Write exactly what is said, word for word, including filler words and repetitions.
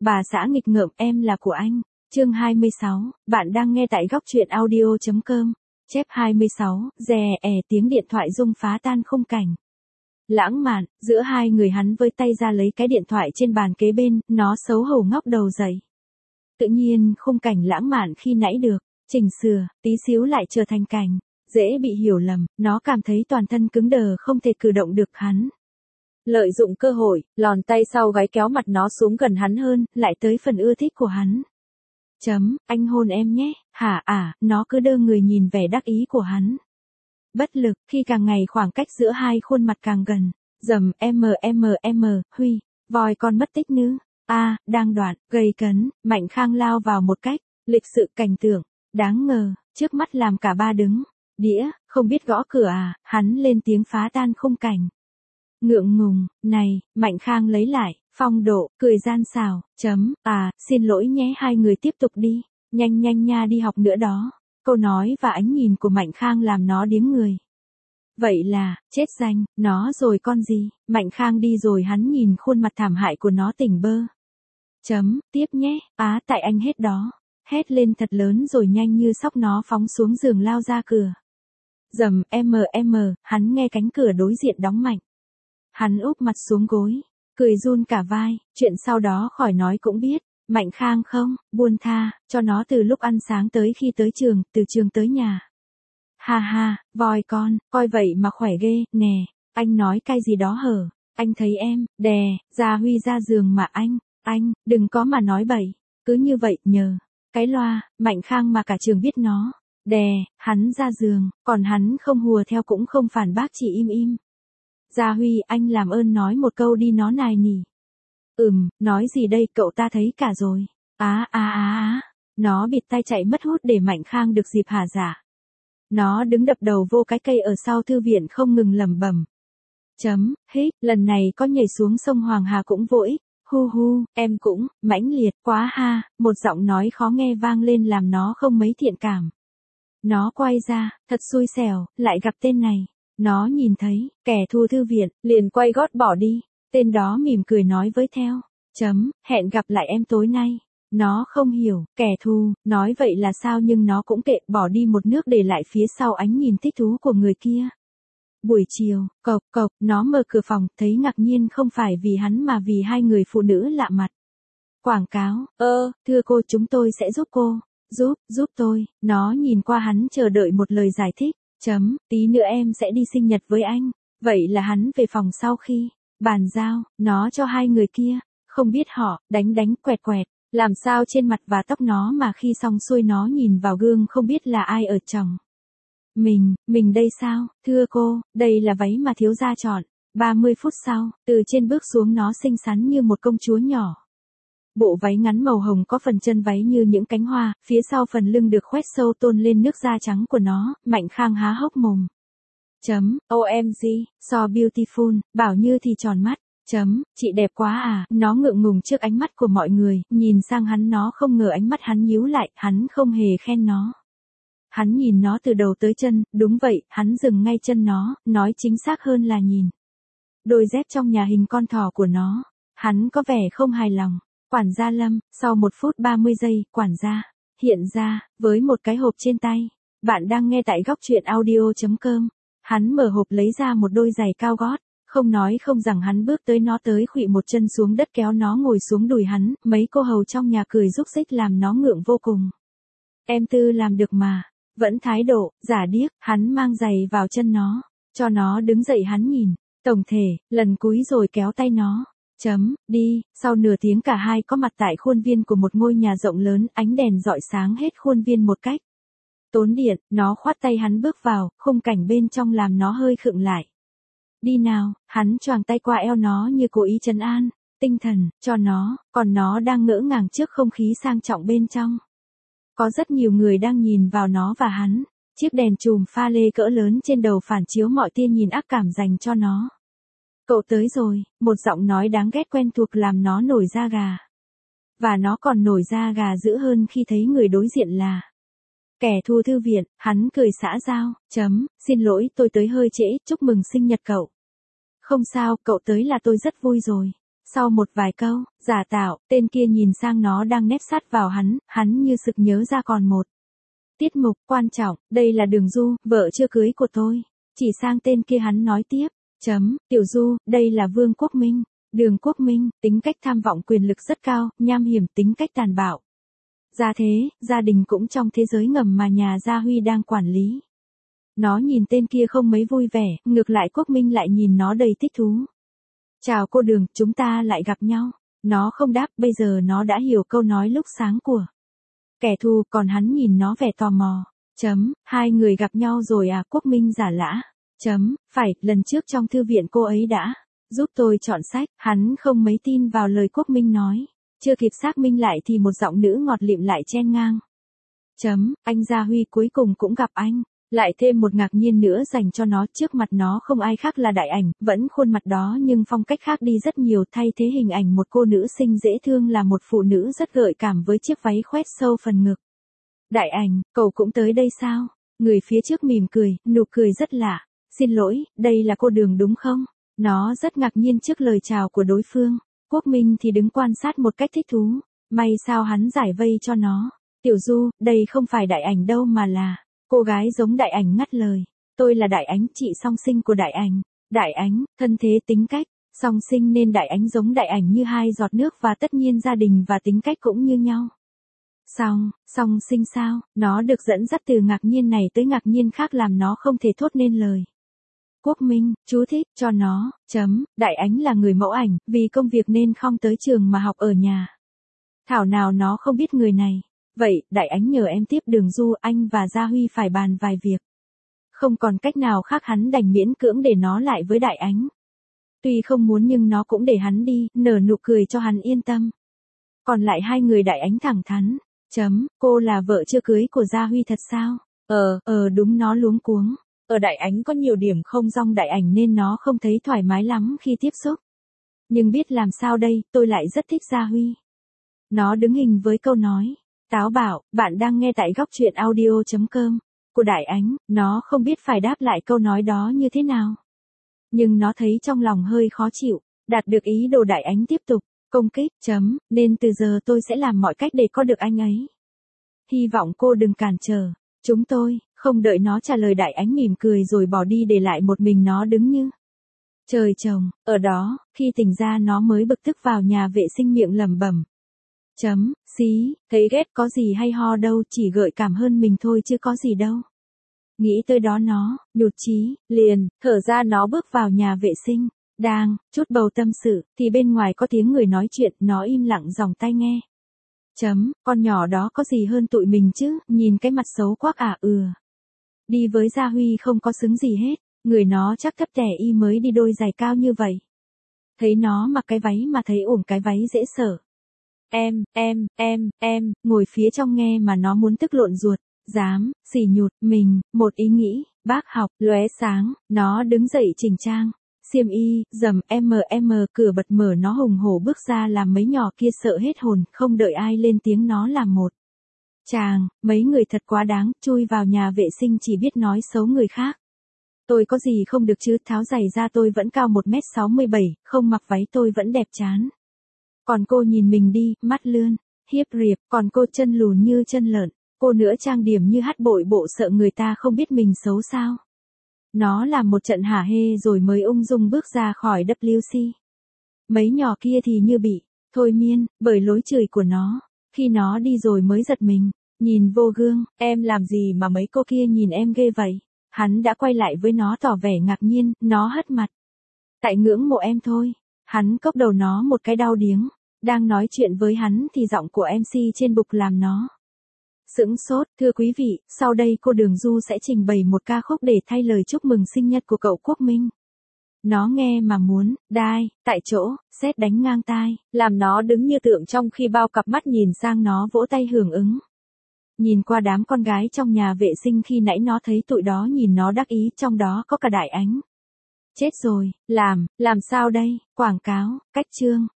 Bà xã nghịch ngợm, em là của anh. Chương hai mươi sáu, bạn đang nghe tại góc truyện audio chấm com. Chép hai mươi sáu, rè ẻ tiếng điện thoại rung phá tan khung cảnh. Lãng mạn, giữa hai người hắn với tay ra lấy cái điện thoại trên bàn kế bên, nó xấu hổ ngóc đầu dậy. Tự nhiên khung cảnh lãng mạn khi nãy được chỉnh sửa, tí xíu lại trở thành cảnh dễ bị hiểu lầm, nó cảm thấy toàn thân cứng đờ không thể cử động được hắn. Lợi dụng cơ hội, lòn tay sau gáy kéo mặt nó xuống gần hắn hơn, lại tới phần ưa thích của hắn. Chấm, anh hôn em nhé, hả à, nó cứ đơ người nhìn vẻ đắc ý của hắn. Bất lực, khi càng ngày khoảng cách giữa hai khuôn mặt càng gần, dầm m m m, Huy, voi con mất tích nữ, a đang đoạn, gây cấn, Mạnh Khang lao vào một cách, lịch sự cảnh tượng, đáng ngờ, trước mắt làm cả ba đứng, đĩa, không biết gõ cửa à, hắn lên tiếng phá tan khung cảnh. Ngượng ngùng, này, Mạnh Khang lấy lại, phong độ, cười gian xảo, chấm, à, xin lỗi nhé hai người tiếp tục đi, nhanh nhanh nha đi học nữa đó. Câu nói và ánh nhìn của Mạnh Khang làm nó điếng người. Vậy là, chết danh, nó rồi con gì, Mạnh Khang đi rồi hắn nhìn khuôn mặt thảm hại của nó tỉnh bơ. Chấm, tiếp nhé, á tại anh hết đó, hét lên thật lớn rồi nhanh như sóc nó phóng xuống giường lao ra cửa. Dầm m m, hắn nghe cánh cửa đối diện đóng mạnh. Hắn úp mặt xuống gối, cười run cả vai, chuyện sau đó khỏi nói cũng biết. Mạnh Khang không, buông tha, cho nó từ lúc ăn sáng tới khi tới trường, từ trường tới nhà. Ha ha, voi con, coi vậy mà khỏe ghê, nè, anh nói cái gì đó hở, anh thấy em, đè, ra Huy ra giường mà anh, anh, đừng có mà nói bậy, cứ như vậy, nhờ, cái loa, Mạnh Khang mà cả trường biết nó, đè, hắn ra giường, còn hắn không hùa theo cũng không phản bác chỉ im im. Gia Huy, anh làm ơn nói một câu đi nó nài nỉ. Ừm, nói gì đây cậu ta thấy cả rồi. Á á á á, nó bịt tai chạy mất hút để Mạnh Khang được dịp hả dạ. Nó đứng đập đầu vô cái cây ở sau thư viện không ngừng lẩm bẩm. Chấm, hít, lần này có nhảy xuống sông Hoàng Hà cũng vô ích. Hu hu, em cũng, mãnh liệt quá ha, một giọng nói khó nghe vang lên làm nó không mấy thiện cảm. Nó quay ra, thật xui xẻo, lại gặp tên này. Nó nhìn thấy, kẻ thù thư viện, liền quay gót bỏ đi. Tên đó mỉm cười nói với theo. Chấm, hẹn gặp lại em tối nay. Nó không hiểu, kẻ thù, nói vậy là sao nhưng nó cũng kệ, bỏ đi một nước để lại phía sau ánh nhìn thích thú của người kia. Buổi chiều, cộc cộc, nó mở cửa phòng, thấy ngạc nhiên không phải vì hắn mà vì hai người phụ nữ lạ mặt. Quảng cáo, ơ, thưa cô chúng tôi sẽ giúp cô. Giúp, giúp tôi, nó nhìn qua hắn chờ đợi một lời giải thích. Chấm, tí nữa em sẽ đi sinh nhật với anh. Vậy là hắn về phòng sau khi bàn giao, nó cho hai người kia, không biết họ, đánh đánh quẹt quẹt, làm sao trên mặt và tóc nó mà khi xong xuôi nó nhìn vào gương không biết là ai ở chồng. Mình, mình đây sao, thưa cô, đây là váy mà thiếu gia chọn. ba mươi phút sau, từ trên bước xuống nó xinh xắn như một công chúa nhỏ. Bộ váy ngắn màu hồng có phần chân váy như những cánh hoa, phía sau phần lưng được khoét sâu tôn lên nước da trắng của nó, Mạnh Khang há hốc mồm. Chấm, o em giê, so beautiful, bảo như thì tròn mắt. Chấm, chị đẹp quá à, nó ngượng ngùng trước ánh mắt của mọi người, nhìn sang hắn nó không ngờ ánh mắt hắn nhíu lại, hắn không hề khen nó. Hắn nhìn nó từ đầu tới chân, đúng vậy, hắn dừng ngay chân nó, nói chính xác hơn là nhìn. Đôi dép trong nhà hình con thỏ của nó, hắn có vẻ không hài lòng. Quản gia Lâm, sau một phút ba mươi giây, quản gia, hiện ra, với một cái hộp trên tay. Bạn đang nghe tại góc truyện audio chấm com. Hắn mở hộp lấy ra một đôi giày cao gót, không nói không rằng hắn bước tới nó tới khuỵu một chân xuống đất kéo nó ngồi xuống đùi hắn, mấy cô hầu trong nhà cười rúc rích làm nó ngượng vô cùng. Em Tư làm được mà, vẫn thái độ, giả điếc, hắn mang giày vào chân nó, cho nó đứng dậy hắn nhìn, tổng thể, lần cúi rồi kéo tay nó. Chấm, đi, sau nửa tiếng cả hai có mặt tại khuôn viên của một ngôi nhà rộng lớn, ánh đèn rọi sáng hết khuôn viên một cách tốn điện, nó khoát tay hắn bước vào, khung cảnh bên trong làm nó hơi khựng lại. Đi nào, hắn choàng tay qua eo nó như cố ý trấn an, tinh thần, cho nó, còn nó đang ngỡ ngàng trước không khí sang trọng bên trong. Có rất nhiều người đang nhìn vào nó và hắn, chiếc đèn chùm pha lê cỡ lớn trên đầu phản chiếu mọi tia nhìn ác cảm dành cho nó. Cậu tới rồi, một giọng nói đáng ghét quen thuộc làm nó nổi da gà. Và nó còn nổi da gà dữ hơn khi thấy người đối diện là kẻ thù thư viện, hắn cười xã giao, chấm, xin lỗi tôi tới hơi trễ, chúc mừng sinh nhật cậu. Không sao, cậu tới là tôi rất vui rồi. Sau một vài câu, giả tạo, tên kia nhìn sang nó đang nép sát vào hắn, hắn như sực nhớ ra còn một tiết mục quan trọng, đây là Đường Du, vợ chưa cưới của tôi. Chỉ sang tên kia hắn nói tiếp, chấm, Tiểu Du, đây là Vương Quốc Minh. Đường Quốc Minh, tính cách tham vọng quyền lực rất cao, nham hiểm, tính cách tàn bạo. Gia thế, gia đình cũng trong thế giới ngầm mà nhà Gia Huy đang quản lý. Nó nhìn tên kia không mấy vui vẻ, ngược lại Quốc Minh lại nhìn nó đầy thích thú. Chào cô Đường, chúng ta lại gặp nhau. Nó không đáp, bây giờ nó đã hiểu câu nói lúc sáng của kẻ thù, còn hắn nhìn nó vẻ tò mò. Chấm, hai người gặp nhau rồi à, Quốc Minh giả lã. Chấm, phải, lần trước trong thư viện cô ấy đã giúp tôi chọn sách, hắn không mấy tin vào lời Quốc Minh nói. Chưa kịp xác minh lại thì một giọng nữ ngọt lịm lại chen ngang. Chấm, anh Gia Huy cuối cùng cũng gặp anh. Lại thêm một ngạc nhiên nữa dành cho nó, trước mặt nó không ai khác là Đại Ảnh, vẫn khuôn mặt đó nhưng phong cách khác đi rất nhiều, thay thế hình ảnh một cô nữ sinh dễ thương là một phụ nữ rất gợi cảm với chiếc váy khoét sâu phần ngực. Đại Ảnh, cậu cũng tới đây sao? Người phía trước mỉm cười, nụ cười rất lạ. Xin lỗi, đây là cô Đường đúng không? Nó rất ngạc nhiên trước lời chào của đối phương. Quốc Minh thì đứng quan sát một cách thích thú. May sao hắn giải vây cho nó. Tiểu Du, đây không phải Đại Ảnh đâu mà là... Cô gái giống Đại Ảnh ngắt lời. Tôi là Đại Ánh, chị song sinh của Đại Ảnh. Đại Ánh, thân thế tính cách, song sinh nên Đại Ánh giống Đại Ảnh như hai giọt nước và tất nhiên gia đình và tính cách cũng như nhau. Song, song sinh sao? Nó được dẫn dắt từ ngạc nhiên này tới ngạc nhiên khác làm nó không thể thốt nên lời. Quốc Minh, chú thích cho nó, chấm, Đại Ánh là người mẫu ảnh, vì công việc nên không tới trường mà học ở nhà. Thảo nào nó không biết người này. Vậy, Đại Ánh nhờ em tiếp Đường Du, anh và Gia Huy phải bàn vài việc. Không còn cách nào khác hắn đành miễn cưỡng để nó lại với Đại Ánh. Tuy không muốn nhưng nó cũng để hắn đi, nở nụ cười cho hắn yên tâm. Còn lại hai người Đại Ánh thẳng thắn. Chấm, cô là vợ chưa cưới của Gia Huy thật sao? Ờ, ờ đúng nó luống cuống. Ở Đại Ánh có nhiều điểm không giống Đại Ảnh nên nó không thấy thoải mái lắm khi tiếp xúc. Nhưng biết làm sao đây, tôi lại rất thích Gia Huy. Nó đứng hình với câu nói. Táo bảo, bạn đang nghe tại góc truyện audio chấm com. Của Đại Ánh, nó không biết phải đáp lại câu nói đó như thế nào. Nhưng nó thấy trong lòng hơi khó chịu, đạt được ý đồ Đại Ánh tiếp tục, công kích, chấm, nên từ giờ tôi sẽ làm mọi cách để có được anh ấy. Hy vọng cô đừng cản trở, chúng tôi, không đợi nó trả lời Đại Ánh mỉm cười rồi bỏ đi để lại một mình nó đứng như trời trồng, ở đó, khi tỉnh ra nó mới bực tức vào nhà vệ sinh miệng lẩm bẩm. Chấm, xí, thấy ghét có gì hay ho đâu, chỉ gợi cảm hơn mình thôi chứ có gì đâu. Nghĩ tới đó nó, nhụt chí, liền, thở ra nó bước vào nhà vệ sinh, đang, chút bầu tâm sự, thì bên ngoài có tiếng người nói chuyện, nó im lặng dòng tai nghe. Chấm, con nhỏ đó có gì hơn tụi mình chứ, nhìn cái mặt xấu quắc à ừ. Đi với Gia Huy không có xứng gì hết, người nó chắc thấp tẻ y mới đi đôi giày cao như vậy. Thấy nó mặc cái váy mà thấy ủng cái váy dễ sợ. Em, em, em, em, ngồi phía trong nghe mà nó muốn tức lộn ruột, dám, xỉ nhụt, mình, một ý nghĩ, bác học, lóe sáng, nó đứng dậy chỉnh trang, xiêm y, dầm, em em, cửa bật mở nó hùng hổ bước ra làm mấy nhỏ kia sợ hết hồn, không đợi ai lên tiếng nó làm một. Chàng, mấy người thật quá đáng, chui vào nhà vệ sinh chỉ biết nói xấu người khác. Tôi có gì không được chứ, tháo giày ra tôi vẫn cao một mét sáu mươi bảy, không mặc váy tôi vẫn đẹp chán. Còn cô nhìn mình đi, mắt lươn, hiếp riệp, còn cô chân lùn như chân lợn, cô nữa trang điểm như hát bội bộ sợ người ta không biết mình xấu sao. Nó làm một trận hả hê rồi mới ung dung bước ra khỏi W C. Mấy nhỏ kia thì như bị thôi miên bởi lối chửi của nó, khi nó đi rồi mới giật mình, nhìn vô gương, em làm gì mà mấy cô kia nhìn em ghê vậy. Hắn đã quay lại với nó tỏ vẻ ngạc nhiên, nó hất mặt. Tại ngưỡng mộ em thôi. Hắn cốc đầu nó một cái đau điếng. Đang nói chuyện với hắn thì giọng của em xê trên bục làm nó sững sốt. Thưa quý vị, sau đây cô Đường Du sẽ trình bày một ca khúc để thay lời chúc mừng sinh nhật của cậu Quốc Minh. Nó nghe mà muốn, đai, tại chỗ, sét đánh ngang tai, làm nó đứng như tượng trong khi bao cặp mắt nhìn sang nó vỗ tay hưởng ứng. Nhìn qua đám con gái trong nhà vệ sinh khi nãy nó thấy tụi đó nhìn nó đắc ý, trong đó có cả Đại Ánh. Chết rồi, làm, làm sao đây, quảng cáo, cách chương.